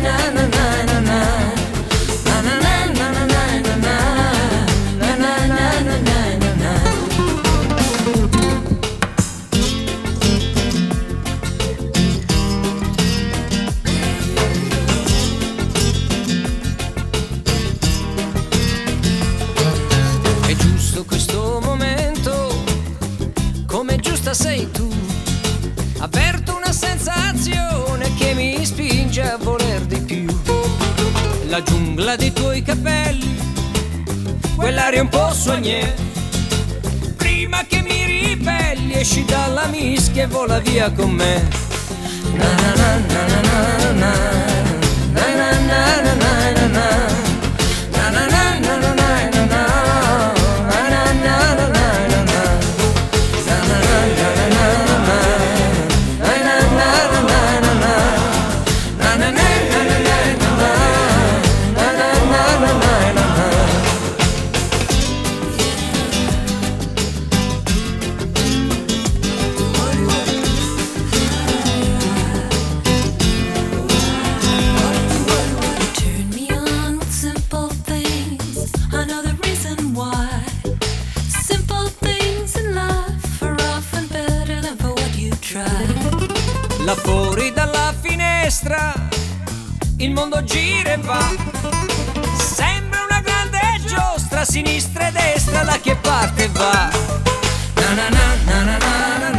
È giusto questo momento, come giusta sei tu. Avverto una sensazione che mi spinge a voler di più. La giungla dei tuoi capelli, quell'aria un po' soignée. Prima che mi ribelli, esci dalla mischia e vola via con me. Na na na na na na na na na na na na na. Là fuori dalla finestra il mondo gira e va. Sembra una grande giostra, sinistra e destra, da che parte va? Na na na na na na.